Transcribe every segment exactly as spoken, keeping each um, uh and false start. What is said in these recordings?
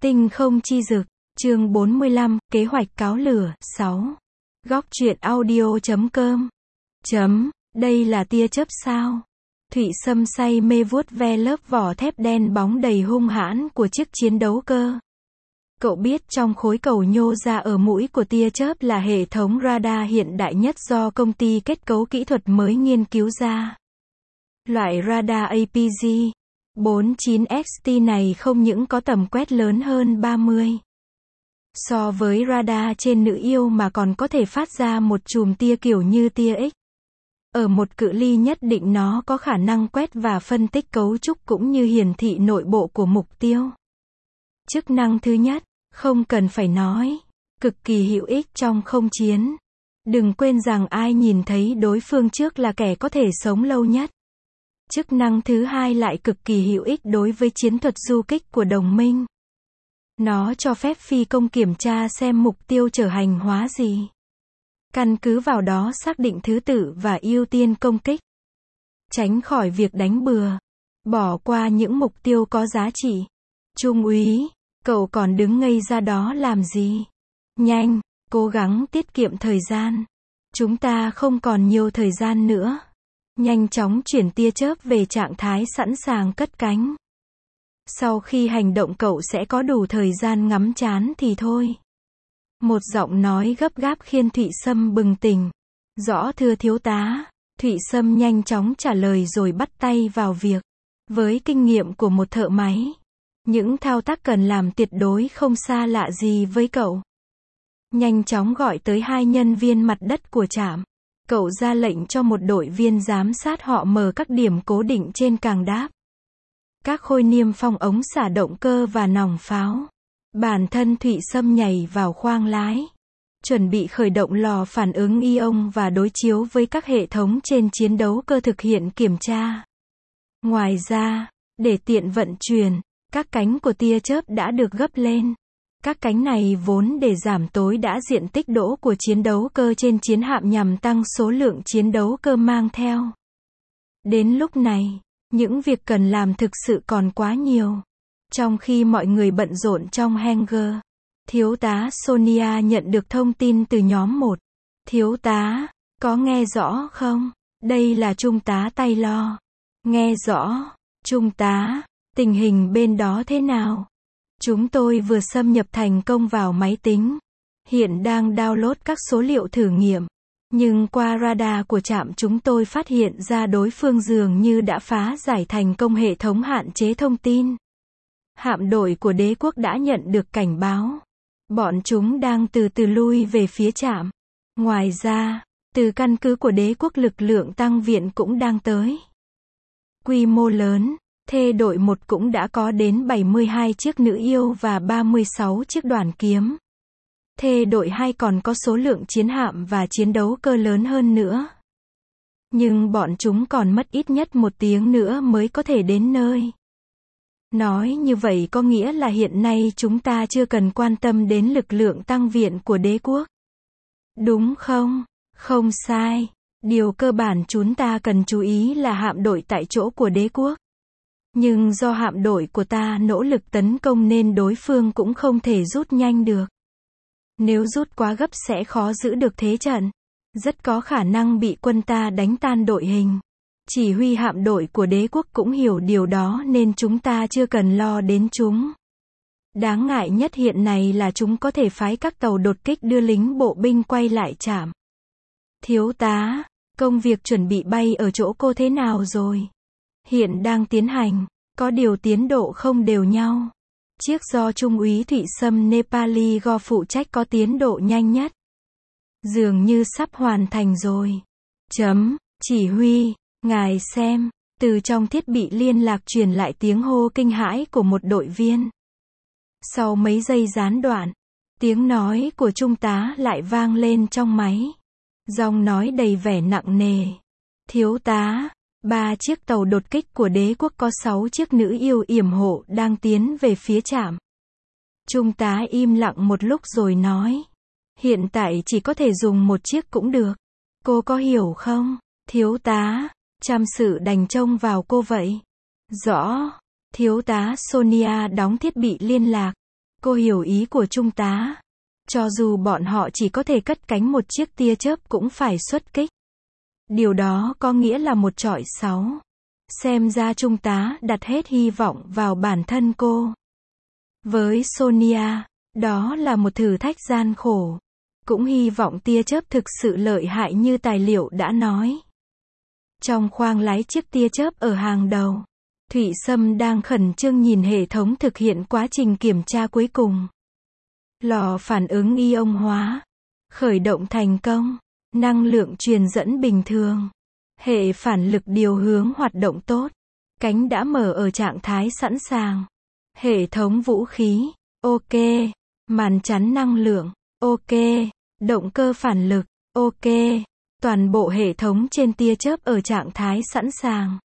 Tinh không chi dực, chương bốn mươi lăm, kế hoạch cáo lửa, sáu. Góc truyện audio chấm com. Chấm, đây là tia chớp sao? Thụy Sâm say mê vuốt ve lớp vỏ thép đen bóng đầy hung hãn của chiếc chiến đấu cơ. Cậu biết trong khối cầu nhô ra ở mũi của tia chớp là hệ thống radar hiện đại nhất do công ty kết cấu kỹ thuật mới nghiên cứu ra. Loại radar a pê giê bốn mươi chín X T này không những có tầm quét lớn hơn ba mươi so với radar trên nữ yêu mà còn có thể phát ra một chùm tia kiểu như tia X. Ở một cự ly nhất định nó có khả năng quét và phân tích cấu trúc cũng như hiển thị nội bộ của mục tiêu. Chức năng thứ nhất, không cần phải nói, cực kỳ hữu ích trong không chiến. Đừng quên rằng ai nhìn thấy đối phương trước là kẻ có thể sống lâu nhất. Chức năng thứ hai lại cực kỳ hữu ích đối với chiến thuật du kích của đồng minh. Nó cho phép phi công kiểm tra xem mục tiêu chở hành hóa gì. Căn cứ vào đó xác định thứ tự và ưu tiên công kích. Tránh khỏi việc đánh bừa. Bỏ qua những mục tiêu có giá trị. Trung úy, cậu còn đứng ngây ra đó làm gì? Nhanh, cố gắng tiết kiệm thời gian. Chúng ta không còn nhiều thời gian nữa. Nhanh chóng chuyển tia chớp về trạng thái sẵn sàng cất cánh. Sau khi hành động cậu sẽ có đủ thời gian ngắm trán thì thôi. Một giọng nói gấp gáp khiến Thụy Sâm bừng tỉnh. Rõ thưa thiếu tá. Thụy Sâm nhanh chóng trả lời rồi bắt tay vào việc. Với kinh nghiệm của một thợ máy, những thao tác cần làm tuyệt đối không xa lạ gì với cậu. Nhanh chóng gọi tới hai nhân viên mặt đất của trạm. Cậu ra lệnh cho một đội viên giám sát họ mở các điểm cố định trên càng đáp. Các khôi niêm phong ống xả động cơ và nòng pháo. Bản thân Thụy Sâm nhảy vào khoang lái. Chuẩn bị khởi động lò phản ứng ion và đối chiếu với các hệ thống trên chiến đấu cơ thực hiện kiểm tra. Ngoài ra, để tiện vận chuyển, các cánh của tia chớp đã được gấp lên. Các cánh này vốn để giảm tối đa diện tích đỗ của chiến đấu cơ trên chiến hạm nhằm tăng số lượng chiến đấu cơ mang theo. Đến lúc này, những việc cần làm thực sự còn quá nhiều. Trong khi mọi người bận rộn trong hangar, thiếu tá Sonia nhận được thông tin từ nhóm một. Thiếu tá, có nghe rõ không? Đây là trung tá Taylor. Nghe rõ. Trung tá, tình hình bên đó thế nào? Chúng tôi vừa xâm nhập thành công vào máy tính. Hiện đang download các số liệu thử nghiệm. Nhưng qua radar của trạm chúng tôi phát hiện ra đối phương dường như đã phá giải thành công hệ thống hạn chế thông tin. Hạm đội của đế quốc đã nhận được cảnh báo. Bọn chúng đang từ từ lui về phía trạm. Ngoài ra, từ căn cứ của đế quốc lực lượng tăng viện cũng đang tới. Quy mô lớn, thê đội một cũng đã có đến bảy mươi hai chiếc nữ yêu và ba mươi sáu chiếc đoàn kiếm. Thê đội hai còn có số lượng chiến hạm và chiến đấu cơ lớn hơn nữa. Nhưng bọn chúng còn mất ít nhất một tiếng nữa mới có thể đến nơi. Nói như vậy có nghĩa là hiện nay chúng ta chưa cần quan tâm đến lực lượng tăng viện của đế quốc. Đúng không? Không sai. Điều cơ bản chúng ta cần chú ý là hạm đội tại chỗ của đế quốc. Nhưng do hạm đội của ta nỗ lực tấn công nên đối phương cũng không thể rút nhanh được. Nếu rút quá gấp sẽ khó giữ được thế trận. Rất có khả năng bị quân ta đánh tan đội hình. Chỉ huy hạm đội của đế quốc cũng hiểu điều đó nên chúng ta chưa cần lo đến chúng. Đáng ngại nhất hiện nay là chúng có thể phái các tàu đột kích đưa lính bộ binh quay lại trạm. Thiếu tá, công việc chuẩn bị bay ở chỗ cô thế nào rồi? Hiện đang tiến hành, có điều tiến độ không đều nhau. Chiếc do Trung úy Thụy Sâm Nepali Go phụ trách có tiến độ nhanh nhất. Dường như sắp hoàn thành rồi. Chấm, chỉ huy, ngài xem, từ trong thiết bị liên lạc truyền lại tiếng hô kinh hãi của một đội viên. Sau mấy giây gián đoạn, tiếng nói của trung tá lại vang lên trong máy. Giọng nói đầy vẻ nặng nề. Thiếu tá, ba chiếc tàu đột kích của đế quốc có sáu chiếc nữ yêu yểm hộ đang tiến về phía trạm. Trung tá im lặng một lúc rồi nói. Hiện tại chỉ có thể dùng một chiếc cũng được. Cô có hiểu không? Thiếu tá, chăm sự đành trông vào cô vậy. Rõ. Thiếu tá Sonia đóng thiết bị liên lạc. Cô hiểu ý của trung tá. Cho dù bọn họ chỉ có thể cất cánh một chiếc tia chớp cũng phải xuất kích. Điều đó có nghĩa là một chọi sáu. Xem ra trung tá đặt hết hy vọng vào bản thân cô. Với Sonia, đó là một thử thách gian khổ. Cũng hy vọng tia chớp thực sự lợi hại như tài liệu đã nói. Trong khoang lái chiếc tia chớp ở hàng đầu, Thụy Sâm đang khẩn trương nhìn hệ thống thực hiện quá trình kiểm tra cuối cùng. Lò phản ứng ion hóa khởi động thành công, năng lượng truyền dẫn bình thường, hệ phản lực điều hướng hoạt động tốt, cánh đã mở ở trạng thái sẵn sàng, hệ thống vũ khí, ok, màn chắn năng lượng, ok, động cơ phản lực, ok, toàn bộ hệ thống trên tia chớp ở trạng thái sẵn sàng.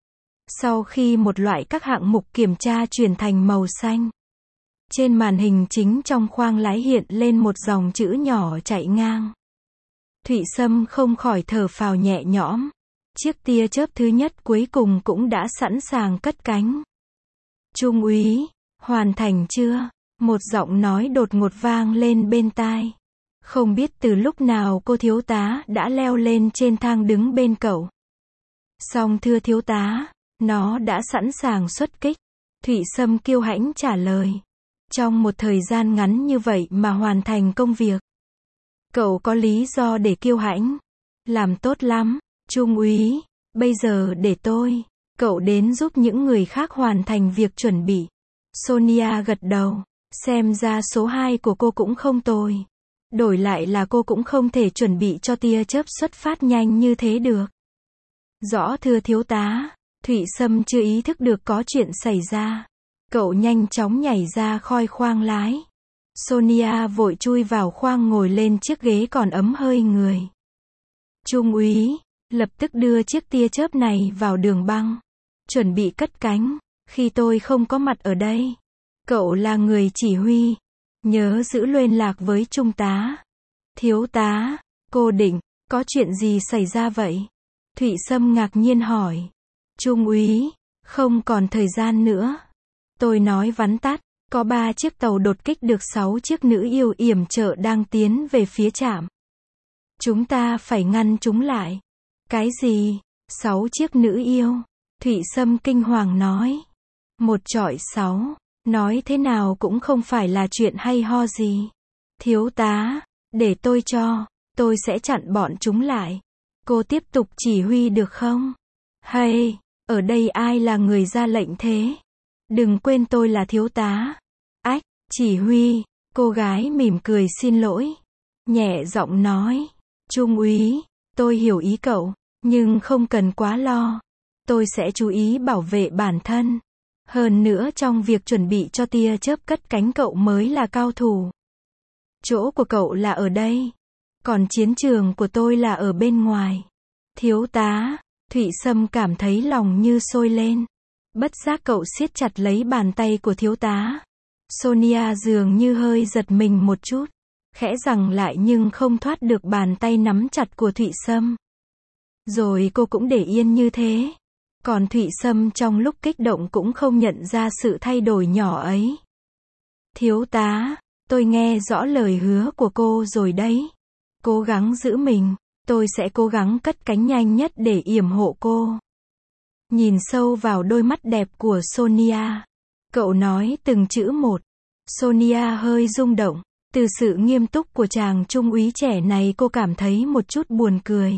Sau khi một loại các hạng mục kiểm tra chuyển thành màu xanh, trên màn hình chính trong khoang lái hiện lên một dòng chữ nhỏ chạy ngang. Thụy Sâm không khỏi thở phào nhẹ nhõm. Chiếc tia chớp thứ nhất cuối cùng cũng đã sẵn sàng cất cánh. Trung úy, hoàn thành chưa? Một giọng nói đột ngột vang lên bên tai. Không biết từ lúc nào cô thiếu tá đã leo lên trên thang đứng bên cậu. Xong thưa thiếu tá, nó đã sẵn sàng xuất kích. Thụy Sâm kiêu hãnh trả lời. Trong một thời gian ngắn như vậy mà hoàn thành công việc. Cậu có lý do để kiêu hãnh. Làm tốt lắm, Trung úy. Bây giờ để tôi, cậu đến giúp những người khác hoàn thành việc chuẩn bị. Sonia gật đầu. Xem ra số hai của cô cũng không tồi. Đổi lại là cô cũng không thể chuẩn bị cho tia chớp xuất phát nhanh như thế được. Rõ thưa thiếu tá. Thụy Sâm chưa ý thức được có chuyện xảy ra. Cậu nhanh chóng nhảy ra khỏi khoang lái. Sonia vội chui vào khoang ngồi lên chiếc ghế còn ấm hơi người. Trung úy, lập tức đưa chiếc tia chớp này vào đường băng. Chuẩn bị cất cánh, khi tôi không có mặt ở đây. Cậu là người chỉ huy. Nhớ giữ liên lạc với trung tá. Thiếu tá, cô Định, có chuyện gì xảy ra vậy? Thụy Sâm ngạc nhiên hỏi. Trung úy, không còn thời gian nữa. Tôi nói vắn tắt, có ba chiếc tàu đột kích được sáu chiếc nữ yêu yểm trợ đang tiến về phía trạm. Chúng ta phải ngăn chúng lại. Cái gì? Sáu chiếc nữ yêu? Thụy Sâm kinh hoàng nói. Một chọi sáu, nói thế nào cũng không phải là chuyện hay ho gì. Thiếu tá, để tôi cho, tôi sẽ chặn bọn chúng lại. Cô tiếp tục chỉ huy được không? Hay, ở đây ai là người ra lệnh thế? Đừng quên tôi là thiếu tá. Ách, chỉ huy, cô gái mỉm cười xin lỗi. Nhẹ giọng nói. Trung úy, tôi hiểu ý cậu, nhưng không cần quá lo. Tôi sẽ chú ý bảo vệ bản thân. Hơn nữa trong việc chuẩn bị cho tia chớp cất cánh cậu mới là cao thủ. Chỗ của cậu là ở đây. Còn chiến trường của tôi là ở bên ngoài. Thiếu tá, Thụy Sâm cảm thấy lòng như sôi lên. Bất giác cậu siết chặt lấy bàn tay của thiếu tá. Sonia dường như hơi giật mình một chút. Khẽ rằng lại nhưng không thoát được bàn tay nắm chặt của Thụy Sâm. Rồi cô cũng để yên như thế. Còn Thụy Sâm trong lúc kích động cũng không nhận ra sự thay đổi nhỏ ấy. Thiếu tá, tôi nghe rõ lời hứa của cô rồi đấy. Cố gắng giữ mình, tôi sẽ cố gắng cất cánh nhanh nhất để yểm hộ cô. Nhìn sâu vào đôi mắt đẹp của Sonia. Cậu nói từng chữ một. Sonia hơi rung động. Từ sự nghiêm túc của chàng trung úy trẻ này cô cảm thấy một chút buồn cười.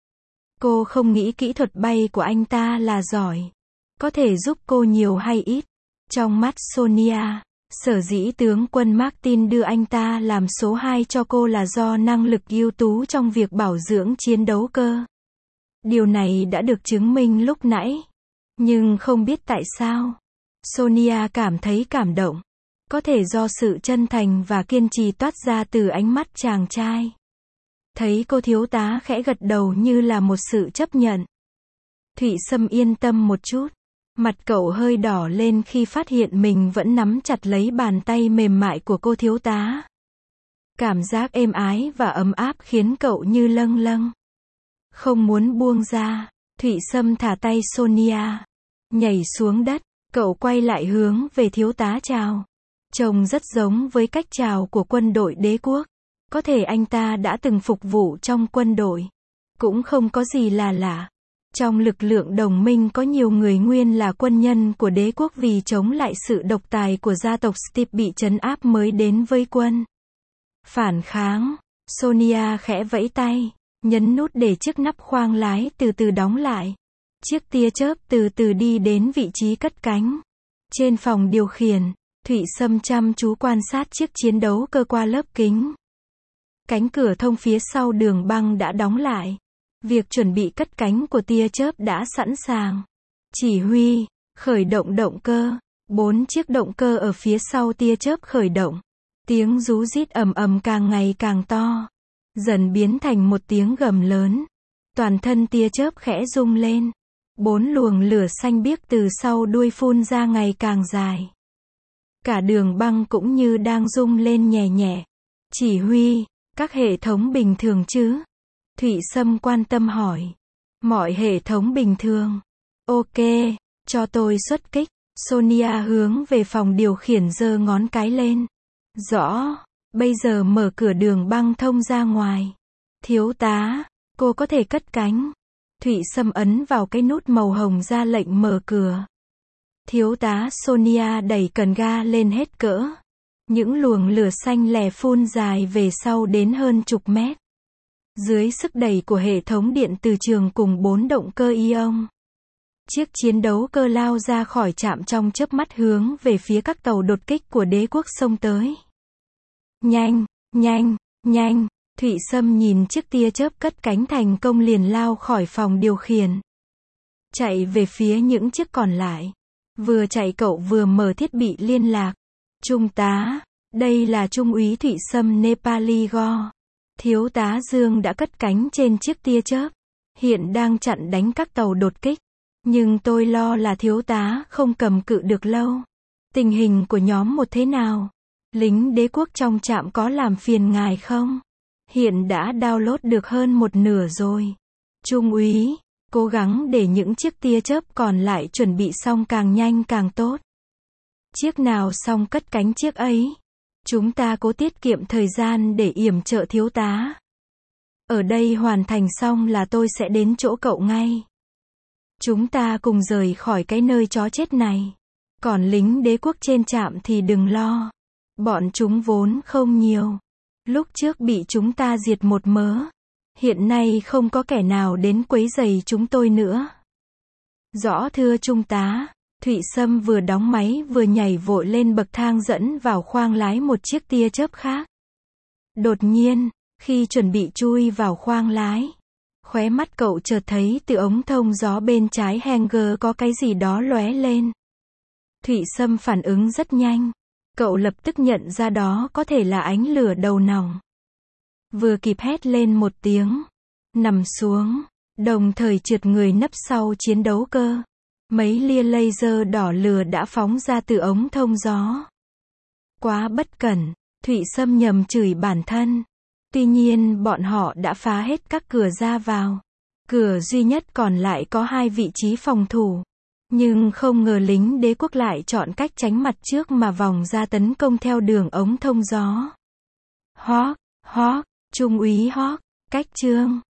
Cô không nghĩ kỹ thuật bay của anh ta là giỏi. Có thể giúp cô nhiều hay ít. Trong mắt Sonia, sở dĩ tướng quân Martin đưa anh ta làm số hai cho cô là do năng lực ưu tú trong việc bảo dưỡng chiến đấu cơ. Điều này đã được chứng minh lúc nãy. Nhưng không biết tại sao. Sonia cảm thấy cảm động. Có thể do sự chân thành và kiên trì toát ra từ ánh mắt chàng trai. Thấy cô thiếu tá khẽ gật đầu như là một sự chấp nhận. Thụy Sâm yên tâm một chút. Mặt cậu hơi đỏ lên khi phát hiện mình vẫn nắm chặt lấy bàn tay mềm mại của cô thiếu tá. Cảm giác êm ái và ấm áp khiến cậu như lâng lâng. Không muốn buông ra, Thụy Sâm thả tay Sonia. Nhảy xuống đất, cậu quay lại hướng về thiếu tá chào. Trông rất giống với cách chào của quân đội đế quốc. Có thể anh ta đã từng phục vụ trong quân đội. Cũng không có gì là lạ. Trong lực lượng đồng minh có nhiều người nguyên là quân nhân của đế quốc vì chống lại sự độc tài của gia tộc Steve bị trấn áp mới đến với quân phản kháng. Sonia khẽ vẫy tay, nhấn nút để chiếc nắp khoang lái từ từ đóng lại. Chiếc tia chớp từ từ đi đến vị trí cất cánh. Trên phòng điều khiển, Thụy Sâm chăm chú quan sát chiếc chiến đấu cơ qua lớp kính. Cánh cửa thông phía sau đường băng đã đóng lại. Việc chuẩn bị cất cánh của tia chớp đã sẵn sàng. Chỉ huy, khởi động động cơ. Bốn chiếc động cơ ở phía sau tia chớp khởi động. Tiếng rú rít ầm ầm càng ngày càng to. Dần biến thành một tiếng gầm lớn. Toàn thân tia chớp khẽ rung lên. Bốn luồng lửa xanh biếc từ sau đuôi phun ra ngày càng dài. Cả đường băng cũng như đang rung lên nhẹ nhẹ. Chỉ huy, các hệ thống bình thường chứ? Thụy Sâm quan tâm hỏi. Mọi hệ thống bình thường. Ok, cho tôi xuất kích. Sonia hướng về phòng điều khiển giơ ngón cái lên. Rõ, bây giờ mở cửa đường băng thông ra ngoài. Thiếu tá, cô có thể cất cánh. Thụy Sâm ấn vào cái nút màu hồng ra lệnh mở cửa. Thiếu tá Sonia đẩy cần ga lên hết cỡ. Những luồng lửa xanh lè phun dài về sau đến hơn chục mét. Dưới sức đẩy của hệ thống điện từ trường cùng bốn động cơ ion. Chiếc chiến đấu cơ lao ra khỏi trạm trong chớp mắt hướng về phía các tàu đột kích của đế quốc xông tới. Nhanh, nhanh, nhanh, Thụy Sâm nhìn chiếc tia chớp cất cánh thành công liền lao khỏi phòng điều khiển. Chạy về phía những chiếc còn lại. Vừa chạy cậu vừa mở thiết bị liên lạc. Trung tá, đây là Trung úy Thụy Sâm Nepali Go. Thiếu tá Dương đã cất cánh trên chiếc tia chớp. Hiện đang chặn đánh các tàu đột kích. Nhưng tôi lo là thiếu tá không cầm cự được lâu. Tình hình của nhóm một thế nào? Lính đế quốc trong trạm có làm phiền ngài không? Hiện đã download được hơn một nửa rồi. Trung úy, cố gắng để những chiếc tia chớp còn lại chuẩn bị xong càng nhanh càng tốt. Chiếc nào xong cất cánh chiếc ấy. Chúng ta cố tiết kiệm thời gian để yểm trợ thiếu tá. Ở đây hoàn thành xong là tôi sẽ đến chỗ cậu ngay. Chúng ta cùng rời khỏi cái nơi chó chết này. Còn lính đế quốc trên trạm thì đừng lo. Bọn chúng vốn không nhiều. Lúc trước bị chúng ta diệt một mớ. Hiện nay không có kẻ nào đến quấy rầy chúng tôi nữa. Rõ thưa Trung tá. Thụy Sâm vừa đóng máy vừa nhảy vội lên bậc thang dẫn vào khoang lái một chiếc tia chớp khác. Đột nhiên, khi chuẩn bị chui vào khoang lái, khóe mắt cậu chợt thấy từ ống thông gió bên trái hanger có cái gì đó lóe lên. Thụy Sâm phản ứng rất nhanh. Cậu lập tức nhận ra đó có thể là ánh lửa đầu nòng. Vừa kịp hét lên một tiếng, nằm xuống, đồng thời trượt người nấp sau chiến đấu cơ. Mấy lia laser đỏ lửa đã phóng ra từ ống thông gió. Quá bất cẩn, Thụy Sâm nhầm chửi bản thân. Tuy nhiên bọn họ đã phá hết các cửa ra vào. Cửa duy nhất còn lại có hai vị trí phòng thủ. Nhưng không ngờ lính đế quốc lại chọn cách tránh mặt trước mà vòng ra tấn công theo đường ống thông gió. Hawk, Hawk, Trung úy Hawk, cách chương.